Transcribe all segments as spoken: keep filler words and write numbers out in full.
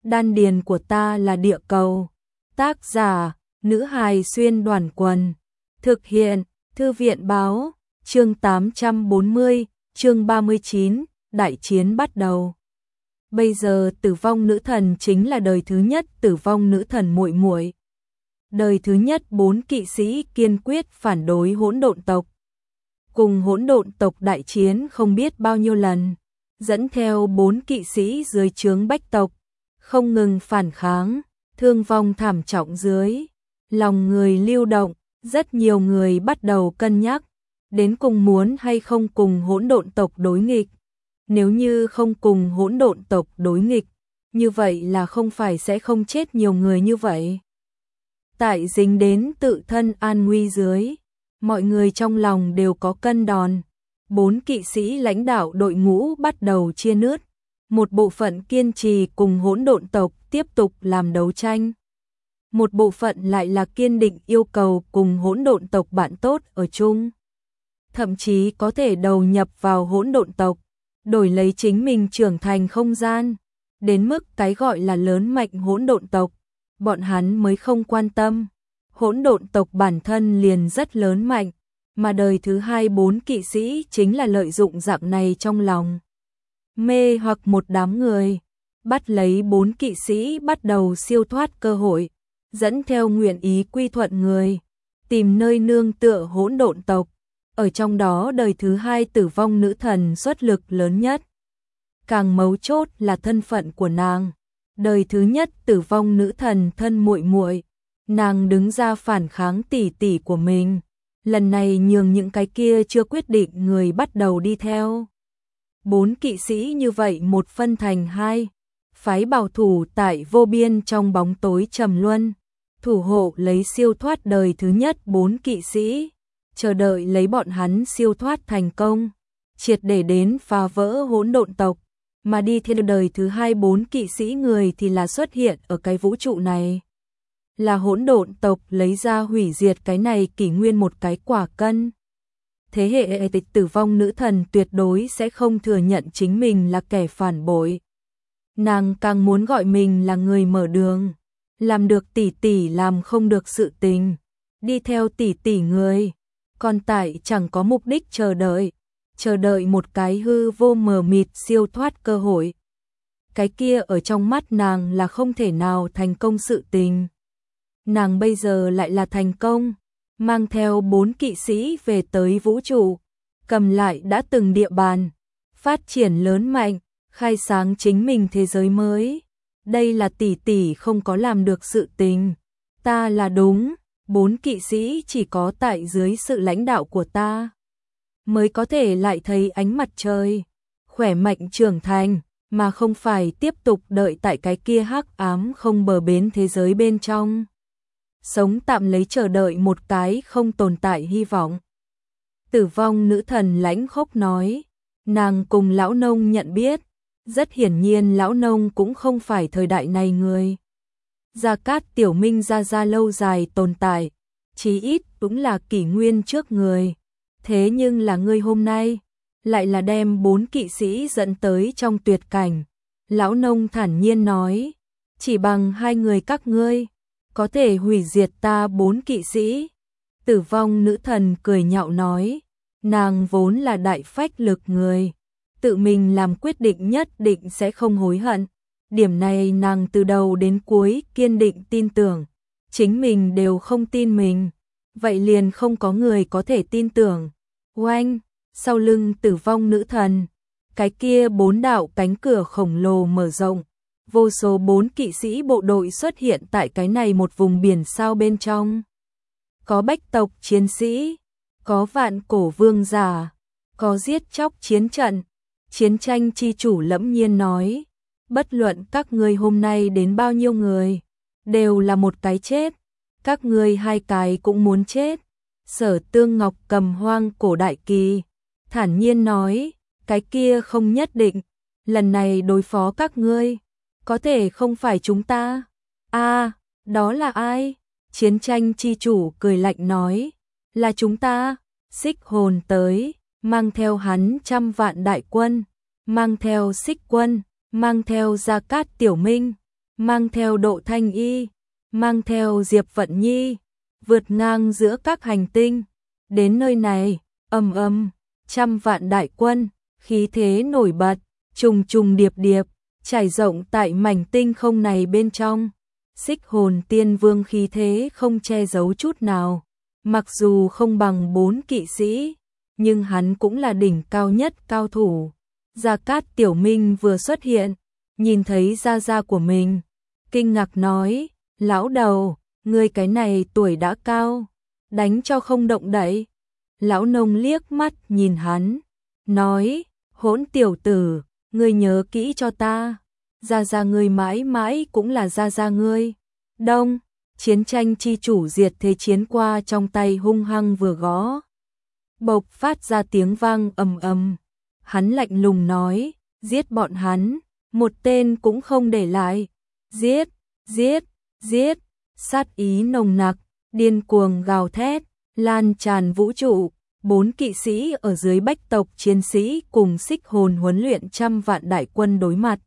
đan điền của ta là địa cầu. Tác giả, nữ hài xuyên đoàn quần. Thực hiện, thư viện báo, chương tám trăm bốn mươi, chương ba mươi chín, đại chiến bắt đầu. Bây giờ tử vong nữ thần chính là đời thứ nhất tử vong nữ thần muội muội. Đời thứ nhất bốn kỵ sĩ kiên quyết phản đối hỗn độn tộc. Cùng hỗn độn tộc đại chiến không biết bao nhiêu lần, dẫn theo bốn kỵ sĩ dưới trướng bách tộc, không ngừng phản kháng, thương vong thảm trọng dưới. Lòng người lưu động, rất nhiều người bắt đầu cân nhắc, đến cùng muốn hay không cùng hỗn độn tộc đối nghịch. Nếu như không cùng hỗn độn tộc đối nghịch, như vậy là không phải sẽ không chết nhiều người như vậy. Tại dính đến tự thân an nguy dưới, mọi người trong lòng đều có cân đòn. Bốn kỵ sĩ lãnh đạo đội ngũ bắt đầu chia nứt, một bộ phận kiên trì cùng hỗn độn tộc tiếp tục làm đấu tranh. Một bộ phận lại là kiên định yêu cầu cùng hỗn độn tộc bạn tốt ở chung. Thậm chí có thể đầu nhập vào hỗn độn tộc, đổi lấy chính mình trưởng thành không gian. Đến mức cái gọi là lớn mạnh hỗn độn tộc, bọn hắn mới không quan tâm. Hỗn độn tộc bản thân liền rất lớn mạnh, mà đời thứ hai bốn kỵ sĩ chính là lợi dụng dạng này trong lòng mê hoặc một đám người, bắt lấy bốn kỵ sĩ bắt đầu siêu thoát cơ hội, dẫn theo nguyện ý quy thuận người, tìm nơi nương tựa hỗn độn tộc. Ở trong đó đời thứ hai tử vong nữ thần xuất lực lớn nhất. Càng mấu chốt là thân phận của nàng. Đời thứ nhất tử vong nữ thần thân muội muội, nàng đứng ra phản kháng tỷ tỷ của mình. Lần này nhường những cái kia chưa quyết định người bắt đầu đi theo. Bốn kỵ sĩ như vậy một phân thành hai, phái bảo thủ tại vô biên trong bóng tối trầm luân, thủ hộ lấy siêu thoát đời thứ nhất bốn kỵ sĩ, chờ đợi lấy bọn hắn siêu thoát thành công, triệt để đến phá vỡ hỗn độn tộc, mà đi theo đời thứ hai bốn kỵ sĩ người thì là xuất hiện ở cái vũ trụ này. Là hỗn độn tộc lấy ra hủy diệt cái này kỷ nguyên một cái quả cân. Thế hệ tịch tử vong nữ thần tuyệt đối sẽ không thừa nhận chính mình là kẻ phản bội. Nàng càng muốn gọi mình là người mở đường, làm được tỷ tỷ làm không được sự tình, đi theo tỷ tỷ người, còn tại chẳng có mục đích chờ đợi, chờ đợi một cái hư vô mờ mịt siêu thoát cơ hội. Cái kia ở trong mắt nàng là không thể nào thành công sự tình. Nàng bây giờ lại là thành công, mang theo bốn kỵ sĩ về tới vũ trụ, cầm lại đã từng địa bàn, phát triển lớn mạnh, khai sáng chính mình thế giới mới. Đây là tỷ tỷ không có làm được sự tình, ta là đúng, bốn kỵ sĩ chỉ có tại dưới sự lãnh đạo của ta mới có thể lại thấy ánh mặt trời, khỏe mạnh trưởng thành, mà không phải tiếp tục đợi tại cái kia hắc ám không bờ bến thế giới bên trong. Sống tạm lấy chờ đợi một cái không tồn tại hy vọng. Tử vong nữ thần lãnh khốc nói, nàng cùng lão nông nhận biết, rất hiển nhiên lão nông cũng không phải thời đại này người. Gia Cát Tiểu Minh ra ra lâu dài tồn tại, chí ít cũng là kỷ nguyên trước người. Thế nhưng là ngươi hôm nay, lại là đem bốn kỵ sĩ dẫn tới trong tuyệt cảnh. Lão nông thản nhiên nói, chỉ bằng hai người các ngươi, có thể hủy diệt ta bốn kỵ sĩ. Tử vong nữ thần cười nhạo nói, nàng vốn là đại phách lực người, tự mình làm quyết định nhất định sẽ không hối hận. Điểm này nàng từ đầu đến cuối kiên định tin tưởng, chính mình đều không tin mình, vậy liền không có người có thể tin tưởng. Oanh, sau lưng tử vong nữ thần, cái kia bốn đạo cánh cửa khổng lồ mở rộng, vô số bốn kỵ sĩ bộ đội xuất hiện tại cái này một vùng biển sao bên trong. Có bách tộc chiến sĩ, có vạn cổ vương giả, có giết chóc chiến trận. Chiến tranh chi chủ lẫm nhiên nói, bất luận các ngươi hôm nay đến bao nhiêu người, đều là một cái chết, các ngươi hai cái cũng muốn chết. Sở Tương Ngọc cầm hoang cổ đại kỳ, thản nhiên nói, cái kia không nhất định, lần này đối phó các ngươi, có thể không phải chúng ta. A, à, đó là ai? Chiến tranh chi chủ cười lạnh nói, là chúng ta. Xích hồn tới, mang theo hắn trăm vạn đại quân, mang theo xích quân, mang theo Gia Cát Tiểu Minh, mang theo Độ Thanh Y, mang theo Diệp Vận Nhi, vượt ngang giữa các hành tinh. Đến nơi này, ầm ầm, trăm vạn đại quân, khí thế nổi bật, trùng trùng điệp điệp, trải rộng tại mảnh tinh không này bên trong. Xích Hồn Tiên Vương khí thế không che giấu chút nào, mặc dù không bằng bốn kỵ sĩ, nhưng hắn cũng là đỉnh cao nhất cao thủ. Gia Cát Tiểu Minh vừa xuất hiện, nhìn thấy gia gia của mình, kinh ngạc nói, lão đầu, ngươi cái này tuổi đã cao, đánh cho không động đậy. Lão nông liếc mắt nhìn hắn, nói, hỗn tiểu tử, ngươi nhớ kỹ cho ta, gia gia ngươi mãi mãi cũng là gia gia ngươi. Đông, chiến tranh chi chủ diệt thế chiến qua trong tay hung hăng vừa gõ. Bộc phát ra tiếng vang ầm ầm. Hắn lạnh lùng nói, giết bọn hắn, một tên cũng không để lại. Giết, giết, giết, sát ý nồng nặc, điên cuồng gào thét, lan tràn vũ trụ. Bốn kỵ sĩ ở dưới bách tộc chiến sĩ cùng xích hồn huấn luyện trăm vạn đại quân đối mặt.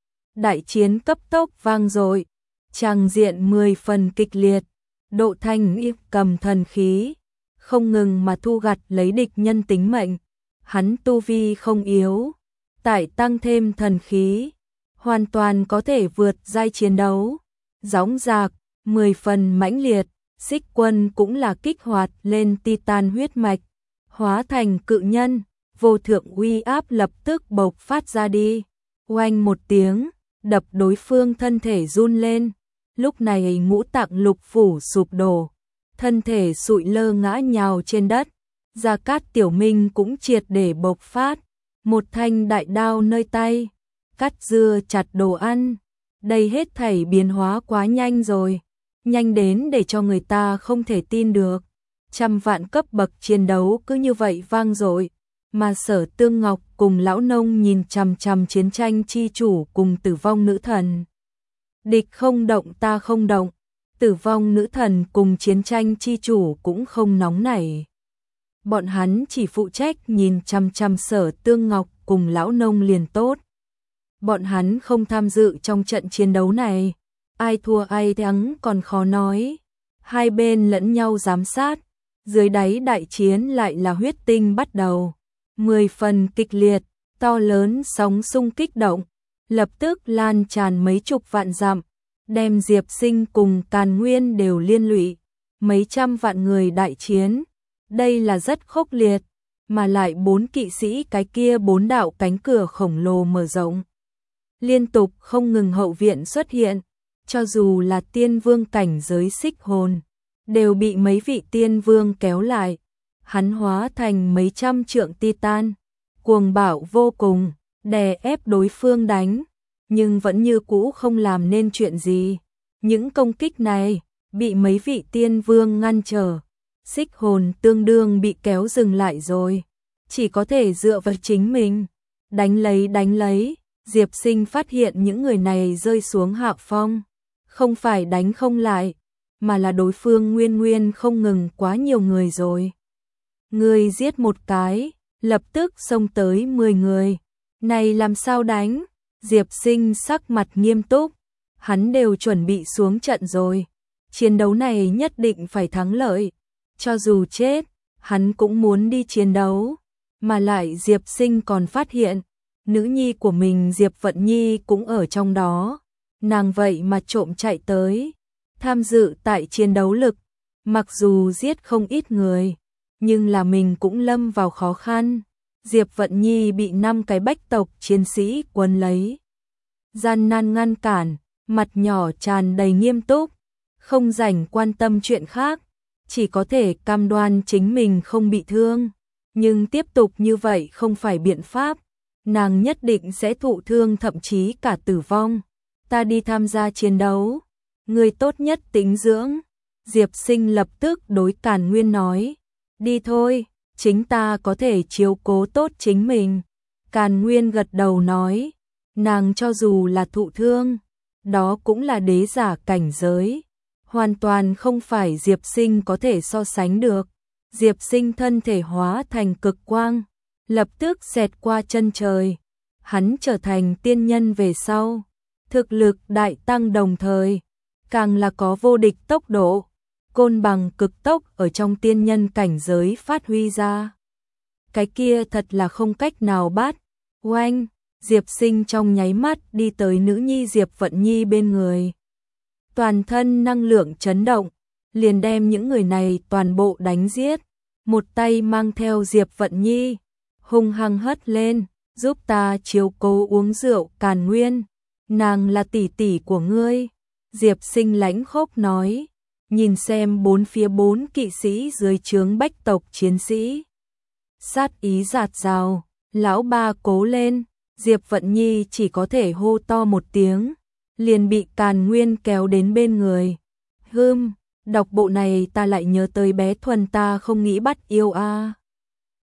Đại chiến cấp tốc vang dội, tràng diện mười phần kịch liệt. Độ Thanh Y cầm thần khí, không ngừng mà thu gặt lấy địch nhân tính mệnh. Hắn tu vi không yếu, tại tăng thêm thần khí, hoàn toàn có thể vượt giai chiến đấu. Dõng dạc, mười phần mãnh liệt, xích quân cũng là kích hoạt lên Titan huyết mạch, hóa thành cự nhân, vô thượng uy áp lập tức bộc phát ra đi. Oanh một tiếng, đập đối phương thân thể run lên. Lúc này ngũ tạng lục phủ sụp đổ, thân thể sụi lơ ngã nhào trên đất. Gia Cát Tiểu Minh cũng triệt để bộc phát, một thanh đại đao nơi tay, cắt dưa chặt đồ ăn. Đây hết thảy biến hóa quá nhanh rồi, nhanh đến để cho người ta không thể tin được. Trăm vạn cấp bậc chiến đấu cứ như vậy vang dội, mà Sở Tương Ngọc cùng lão nông nhìn chằm chằm chiến tranh chi chủ cùng Tử Vong Nữ Thần. Địch không động ta không động, Tử Vong Nữ Thần cùng chiến tranh chi chủ cũng không nóng nảy. Bọn hắn chỉ phụ trách nhìn chằm chằm Sở Tương Ngọc cùng lão nông liền tốt. Bọn hắn không tham dự trong trận chiến đấu này, ai thua ai thắng còn khó nói. Hai bên lẫn nhau giám sát, dưới đáy đại chiến lại là huyết tinh bắt đầu. Mười phần kịch liệt, to lớn sóng xung kích động, lập tức lan tràn mấy chục vạn dặm, đem Diệp Sinh cùng Càn Nguyên đều liên lụy. Mấy trăm vạn người đại chiến, đây là rất khốc liệt, mà lại bốn kỵ sĩ cái kia bốn đạo cánh cửa khổng lồ mở rộng. Liên tục không ngừng hậu viện xuất hiện, cho dù là tiên vương cảnh giới xích hồn, đều bị mấy vị tiên vương kéo lại. Hắn hóa thành mấy trăm trượng Titan, cuồng bạo vô cùng, đè ép đối phương đánh, nhưng vẫn như cũ không làm nên chuyện gì. Những công kích này bị mấy vị tiên vương ngăn trở, xích hồn tương đương bị kéo dừng lại rồi, chỉ có thể dựa vào chính mình, đánh lấy đánh lấy. Diệp Sinh phát hiện những người này rơi xuống hạ phong, không phải đánh không lại, mà là đối phương nguyên nguyên không ngừng quá nhiều người rồi. Người giết một cái, lập tức xông tới mười người, này làm sao đánh? Diệp Sinh sắc mặt nghiêm túc, hắn đều chuẩn bị xuống trận rồi, chiến đấu này nhất định phải thắng lợi, cho dù chết, hắn cũng muốn đi chiến đấu. Mà lại Diệp Sinh còn phát hiện, nữ nhi của mình Diệp Vận Nhi cũng ở trong đó, nàng vậy mà trộm chạy tới, tham dự tại chiến đấu lực, mặc dù giết không ít người, nhưng là mình cũng lâm vào khó khăn. Diệp Vận Nhi bị năm cái bách tộc chiến sĩ quấn lấy, gian nan ngăn cản, mặt nhỏ tràn đầy nghiêm túc, không rảnh quan tâm chuyện khác, chỉ có thể cam đoan chính mình không bị thương. Nhưng tiếp tục như vậy không phải biện pháp, nàng nhất định sẽ thụ thương thậm chí cả tử vong. Ta đi tham gia chiến đấu, người tốt nhất tĩnh dưỡng. Diệp Sinh lập tức đối Càn Nguyên nói, đi thôi, chính ta có thể chiếu cố tốt chính mình. Càn Nguyên gật đầu nói, nàng cho dù là thụ thương, đó cũng là đế giả cảnh giới, hoàn toàn không phải Diệp Sinh có thể so sánh được. Diệp Sinh thân thể hóa thành cực quang, lập tức xẹt qua chân trời, hắn trở thành tiên nhân về sau, thực lực đại tăng đồng thời, càng là có vô địch tốc độ, côn bằng cực tốc ở trong tiên nhân cảnh giới phát huy ra. Cái kia thật là không cách nào bắt. Oanh, Diệp Sinh trong nháy mắt đi tới nữ nhi Diệp Vận Nhi bên người. Toàn thân năng lượng chấn động, liền đem những người này toàn bộ đánh giết. Một tay mang theo Diệp Vận Nhi, hung hăng hất lên, giúp ta chiếu cố uống rượu Càn Nguyên, nàng là tỷ tỷ của ngươi. Diệp Sinh lãnh khốc nói, nhìn xem bốn phía bốn kỵ sĩ dưới trướng bách tộc chiến sĩ. Sát ý giạt rào, lão ba cố lên, Diệp Vận Nhi chỉ có thể hô to một tiếng, liền bị Càn Nguyên kéo đến bên người. Hừm, đọc bộ này ta lại nhớ tới bé Thuần ta không nghĩ bắt yêu a.